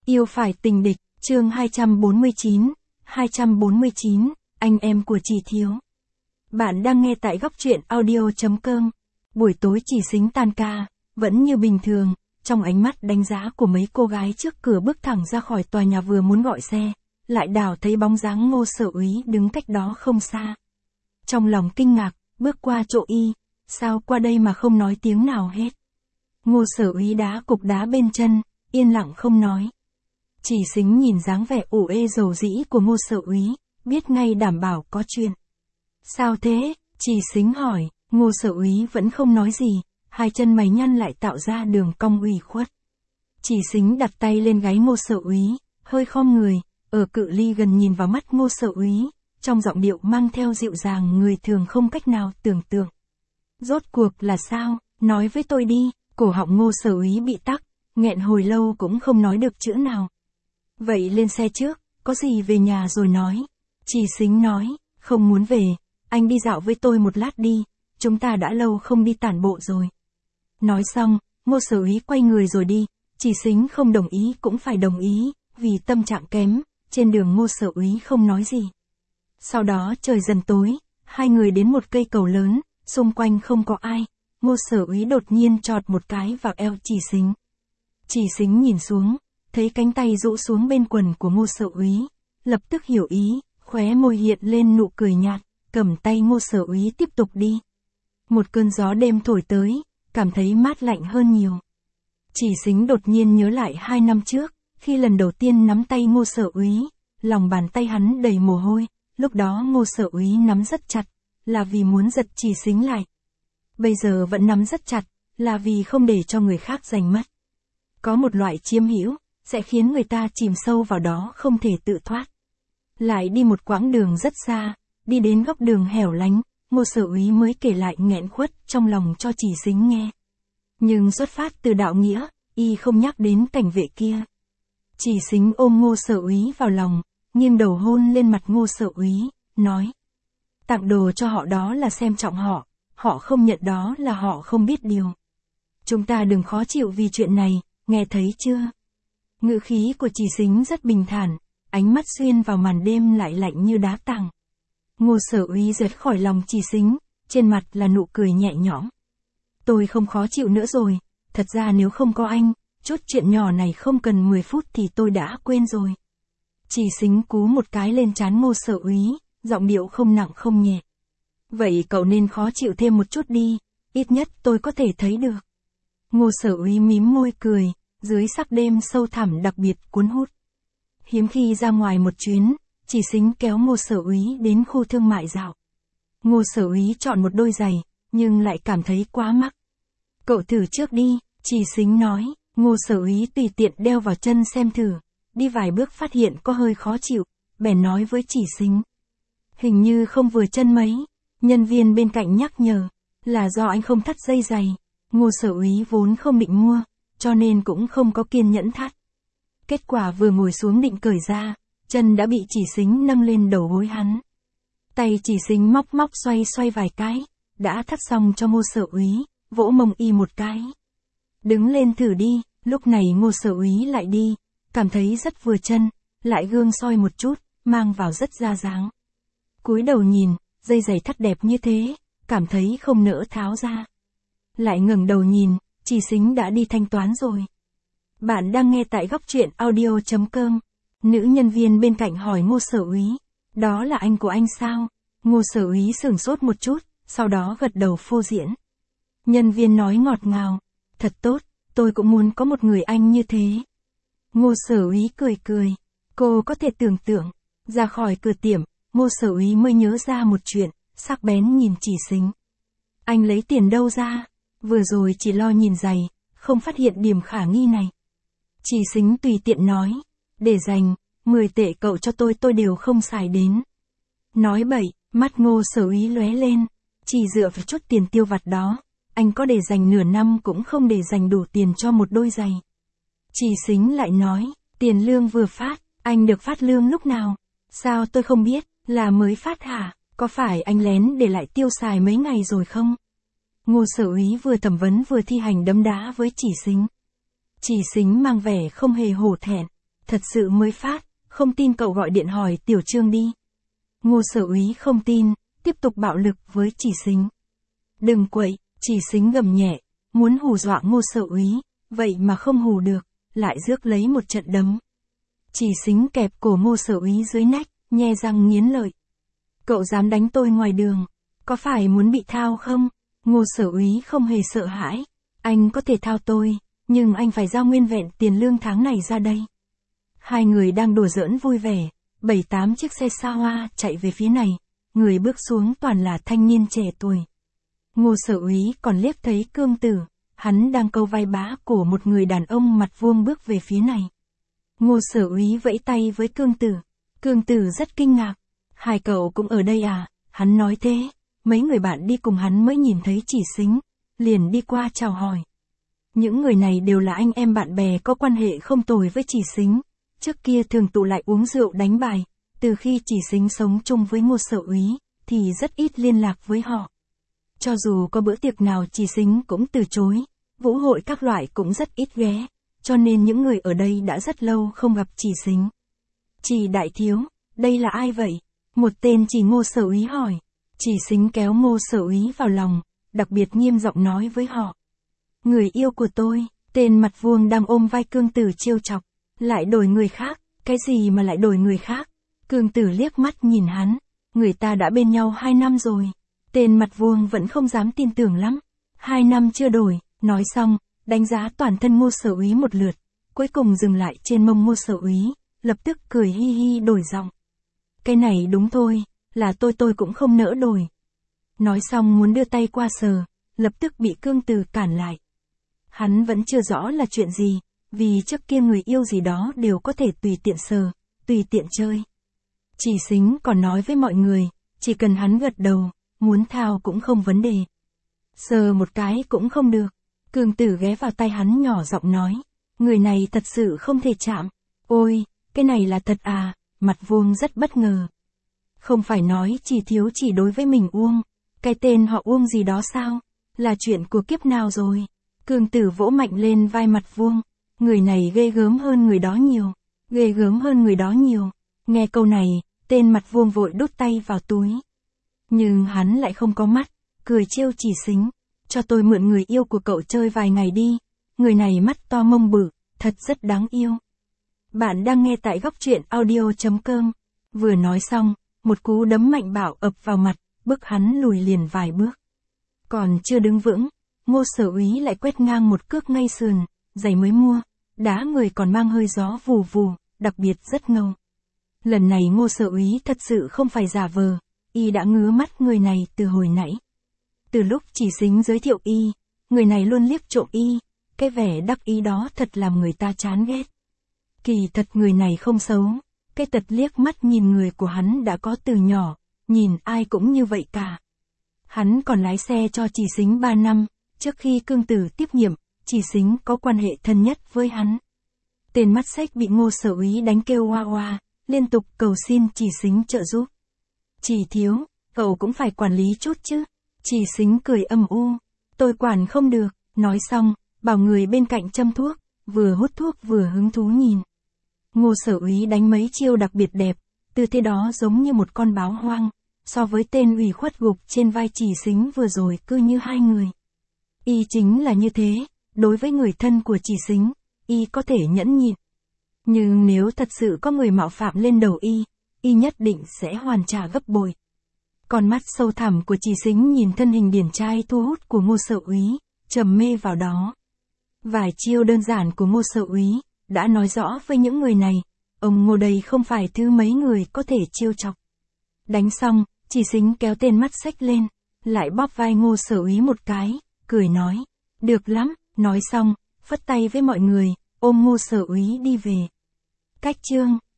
Yêu phải tình địch, chương 249, anh em của Chỉ Thiếu. Bạn đang nghe tại góc truyện audio.com. Buổi tối Chỉ Sính tan ca, vẫn như bình thường, trong ánh mắt đánh giá của mấy cô gái trước cửa bước thẳng ra khỏi tòa nhà vừa muốn gọi xe, lại đảo thấy bóng dáng Ngô Sở Úy đứng cách đó không xa. Trong lòng kinh ngạc, bước qua chỗ y, sao qua đây mà không nói tiếng nào hết. Ngô Sở Úy đá cục đá bên chân, yên lặng không nói. Chỉ Sính nhìn dáng vẻ ủ ê dầu dĩ của Ngô Sở Úy, biết ngay đảm bảo có chuyện. Sao thế? Chỉ Sính hỏi. Ngô Sở Úy vẫn không nói gì, hai chân mày nhăn lại tạo ra đường cong ủy khuất. Chỉ Sính đặt tay lên gáy Ngô Sở Úy, hơi khom người, ở cự ly gần nhìn vào mắt Ngô Sở Úy, trong giọng điệu mang theo dịu dàng người thường không cách nào tưởng tượng. Rốt cuộc là sao? Nói với tôi đi. Cổ họng Ngô Sở Úy bị tắc, nghẹn hồi lâu cũng không nói được chữ nào. Vậy lên xe trước, có gì về nhà rồi nói. Chỉ Sính nói, không muốn về, anh đi dạo với tôi một lát đi, chúng ta đã lâu không đi tản bộ rồi. Nói xong, Ngô Sở Úy quay người rồi đi, Chỉ Sính không đồng ý cũng phải đồng ý, vì tâm trạng kém, trên đường Ngô Sở Úy không nói gì. Sau đó trời dần tối, hai người đến một cây cầu lớn, xung quanh không có ai, Ngô Sở Úy đột nhiên chọt một cái vào eo Chỉ Sính. Chỉ Sính nhìn xuống, thấy cánh tay rũ xuống bên quần của Ngô Sở Úy, lập tức hiểu ý, khóe môi hiện lên nụ cười nhạt, cầm tay Ngô Sở Úy tiếp tục đi. Một cơn gió đêm thổi tới, cảm thấy mát lạnh hơn nhiều. Chỉ Sính đột nhiên nhớ lại 2 năm trước, khi lần đầu tiên nắm tay Ngô Sở Úy, lòng bàn tay hắn đầy mồ hôi, lúc đó Ngô Sở Úy nắm rất chặt, là vì muốn giật Chỉ Sính lại. Bây giờ vẫn nắm rất chặt, là vì không để cho người khác giành mất. Có một loại chiếm hữu, sẽ khiến người ta chìm sâu vào đó không thể tự thoát. Lại đi một quãng đường rất xa, đi đến góc đường hẻo lánh, Ngô Sở Úy mới kể lại nghẹn khuất trong lòng cho Chỉ Sính nghe. Nhưng xuất phát từ đạo nghĩa, y không nhắc đến cảnh vệ kia. Chỉ Sính ôm Ngô Sở Úy vào lòng, nghiêng đầu hôn lên mặt Ngô Sở Úy, nói. Tặng đồ cho họ đó là xem trọng họ, họ không nhận đó là họ không biết điều. Chúng ta đừng khó chịu vì chuyện này, nghe thấy chưa? Ngữ khí của Chỉ Sính rất bình thản, ánh mắt xuyên vào màn đêm lại lạnh như đá tảng. Ngô Sở Úy rớt khỏi lòng Chỉ Sính, trên mặt là nụ cười nhẹ nhõm. Tôi không khó chịu nữa rồi, thật ra nếu không có anh, chút chuyện nhỏ này không cần 10 phút thì tôi đã quên rồi. Chỉ Sính cú một cái lên trán Ngô Sở Úy, giọng điệu không nặng không nhẹ. Vậy cậu nên khó chịu thêm một chút đi, ít nhất tôi có thể thấy được. Ngô Sở Úy mím môi cười, dưới sắc đêm sâu thẳm đặc biệt cuốn hút. Hiếm khi ra ngoài một chuyến, Chỉ Sính kéo Ngô Sở Úy đến khu thương mại dạo. Ngô Sở Úy chọn một đôi giày, nhưng lại cảm thấy quá mắc. Cậu thử trước đi, Chỉ Sính nói. Ngô Sở Úy tùy tiện đeo vào chân xem thử, đi vài bước phát hiện có hơi khó chịu, bèn nói với Chỉ Sính. Hình như không vừa chân mấy. Nhân viên bên cạnh nhắc nhở, là do anh không thắt dây giày. Ngô Sở Úy vốn không định mua, cho nên cũng không có kiên nhẫn thắt. Kết quả vừa ngồi xuống định cởi ra, chân đã bị Chỉ Sính nâng lên đầu gối hắn. Tay Chỉ Sính móc móc xoay xoay vài cái, đã thắt xong cho Ngô Sở Úy, vỗ mông y một cái. Đứng lên thử đi, lúc này Ngô Sở Úy lại đi, cảm thấy rất vừa chân, lại gương soi một chút, mang vào rất ra dáng. Cúi đầu nhìn, dây giày thắt đẹp như thế, cảm thấy không nỡ tháo ra. Lại ngẩng đầu nhìn, Chỉ Sính đã đi thanh toán rồi. Bạn đang nghe tại góc truyện audio.com. Nữ nhân viên bên cạnh hỏi Ngô Sở Úy, đó là anh của anh sao? Ngô Sở Úy sửng sốt một chút, sau đó gật đầu phô diễn. Nhân viên nói ngọt ngào, thật tốt, tôi cũng muốn có một người anh như thế. Ngô Sở Úy cười cười, cô có thể tưởng tượng. Ra khỏi cửa tiệm, Ngô Sở Úy mới nhớ ra một chuyện, sắc bén nhìn Chỉ Sính. Anh lấy tiền đâu ra? Vừa rồi chỉ lo nhìn giày, không phát hiện điểm khả nghi này. Chỉ Sính tùy tiện nói, để dành, 10 tệ cậu cho tôi đều không xài đến. Nói bậy, mắt Ngô Sở Úy lóe lên, chỉ dựa vào chút tiền tiêu vặt đó, anh có để dành nửa năm cũng không để dành đủ tiền cho một đôi giày. Chỉ Sính lại nói, tiền lương vừa phát, anh được phát lương lúc nào? Sao tôi không biết, là mới phát hả? Có phải anh lén để lại tiêu xài mấy ngày rồi không? Ngô Sở Úy vừa thẩm vấn vừa thi hành đấm đá với Chỉ Sính. Chỉ Sính mang vẻ không hề hổ thẹn. thật sự mới phát, không tin cậu gọi điện hỏi Tiểu Trương đi. Ngô Sở Úy không tin, tiếp tục bạo lực với Chỉ Sính. Đừng quậy, Chỉ Sính gầm nhẹ, muốn hù dọa Ngô Sở Úy, vậy mà không hù được, lại rước lấy một trận đấm. Chỉ Sính kẹp cổ Ngô Sở Úy dưới nách, nhe răng nghiến lợi. Cậu dám đánh tôi ngoài đường, có phải muốn bị thao không? Ngô Sở Úy không hề sợ hãi, anh có thể thao tôi, nhưng anh phải giao nguyên vẹn tiền lương tháng này ra đây. Hai người đang đùa giỡn vui vẻ, 7-8 chiếc xe xa hoa chạy về phía này, người bước xuống toàn là thanh niên trẻ tuổi. Ngô Sở Úy còn liếc thấy Cương Tử, hắn đang câu vai bá cổ một người đàn ông mặt vuông bước về phía này. Ngô Sở Úy vẫy tay với Cương Tử rất kinh ngạc. Hai cậu cũng ở đây à? Hắn nói thế, mấy người bạn đi cùng hắn mới nhìn thấy Chỉ Sính, liền đi qua chào hỏi. Những người này đều là anh em bạn bè có quan hệ không tồi với Chỉ Sính, trước kia thường tụ lại uống rượu đánh bài, từ khi Chỉ Sính sống chung với Ngô Sở Úy, thì rất ít liên lạc với họ. Cho dù có bữa tiệc nào Chỉ Sính cũng từ chối, vũ hội các loại cũng rất ít ghé, cho nên những người ở đây đã rất lâu không gặp Chỉ Sính. Chỉ đại thiếu, đây là ai vậy? Một tên chỉ Ngô Sở Úy hỏi. Chỉ Sính kéo Ngô Sở Úy vào lòng, đặc biệt nghiêm giọng nói với họ. Người yêu của tôi, tên mặt vuông đang ôm vai Cương Tử trêu chọc. Lại đổi người khác, cái gì mà lại đổi người khác? Cương Tử liếc mắt nhìn hắn, người ta đã bên nhau 2 năm rồi. Tên mặt vuông vẫn không dám tin tưởng lắm. 2 năm chưa đổi, nói xong, đánh giá toàn thân Ngô Sở Úy một lượt, cuối cùng dừng lại trên mông Ngô Sở Úy, lập tức cười hi hi đổi giọng. Cái này đúng thôi, là tôi cũng không nỡ đổi. Nói xong muốn đưa tay qua sờ, lập tức bị Cương Tử cản lại. Hắn vẫn chưa rõ là chuyện gì, vì trước kia người yêu gì đó đều có thể tùy tiện sờ, tùy tiện chơi. Chỉ Sính còn nói với mọi người, chỉ cần hắn gật đầu, muốn thao cũng không vấn đề. Sờ một cái cũng không được. Cương Tử ghé vào tay hắn nhỏ giọng nói, người này thật sự không thể chạm. Ôi, cái này là thật à? Mặt vuông rất bất ngờ. Không phải nói Chỉ thiếu chỉ đối với mình Uông, cái tên họ Uông gì đó sao? Là chuyện của kiếp nào rồi? Cương Tử vỗ mạnh lên vai mặt vuông, người này ghê gớm hơn người đó nhiều, ghê gớm hơn người đó nhiều. Nghe câu này, tên mặt vuông vội đút tay vào túi. Nhưng hắn lại không có mắt, cười trêu Chỉ Sính, cho tôi mượn người yêu của cậu chơi vài ngày đi, người này mắt to mông bự, thật rất đáng yêu. Bạn đang nghe tại góc truyện audio.com. Vừa nói xong, một cú đấm mạnh bạo ập vào mặt, bức hắn lùi liền vài bước. Còn chưa đứng vững, Ngô Sở Úy lại quét ngang một cước ngay sườn, giày mới mua, đá người còn mang hơi gió vù vù, đặc biệt rất ngầu. Lần này Ngô Sở Úy thật sự không phải giả vờ, y đã ngứa mắt người này từ hồi nãy. Từ lúc Chỉ Sính giới thiệu y, người này luôn liếc trộm y, cái vẻ đắc ý đó thật làm người ta chán ghét. Kỳ thật người này không xấu, cái tật liếc mắt nhìn người của hắn đã có từ nhỏ, nhìn ai cũng như vậy cả. Hắn còn lái xe cho Chỉ Sính 3 năm, trước khi Cương Tử tiếp nhiệm, Chỉ Sính có quan hệ thân nhất với hắn. Tên mắt xách bị Ngô Sở Úy đánh kêu oa oa, liên tục cầu xin Chỉ Sính trợ giúp. Chỉ thiếu, cậu cũng phải quản lý chút chứ. Chỉ Sính cười âm u, tôi quản không được, nói xong, bảo người bên cạnh châm thuốc, vừa hút thuốc vừa hứng thú nhìn. Ngô Sở Úy đánh mấy chiêu đặc biệt đẹp, tư thế đó giống như một con báo hoang, so với tên ủy khuất gục trên vai Chỉ Sính vừa rồi cứ như hai người. Y chính là như thế, đối với người thân của Chỉ Sính, y có thể nhẫn nhịn. Nhưng nếu thật sự có người mạo phạm lên đầu y nhất định sẽ hoàn trả gấp bội. Con mắt sâu thẳm của Chỉ Sính nhìn thân hình điển trai thu hút của Ngô Sở Úy, trầm mê vào đó. Vài chiêu đơn giản của Ngô Sở Úy đã nói rõ với những người này, ông Ngô đây không phải thứ mấy người có thể trêu chọc. Đánh xong, Chỉ Sính kéo tên mắt xách lên, lại bóp vai Ngô Sở Úy một cái, cười nói, được lắm, nói xong, phất tay với mọi người, ôm Ngô Sở Úy đi về. Cách chương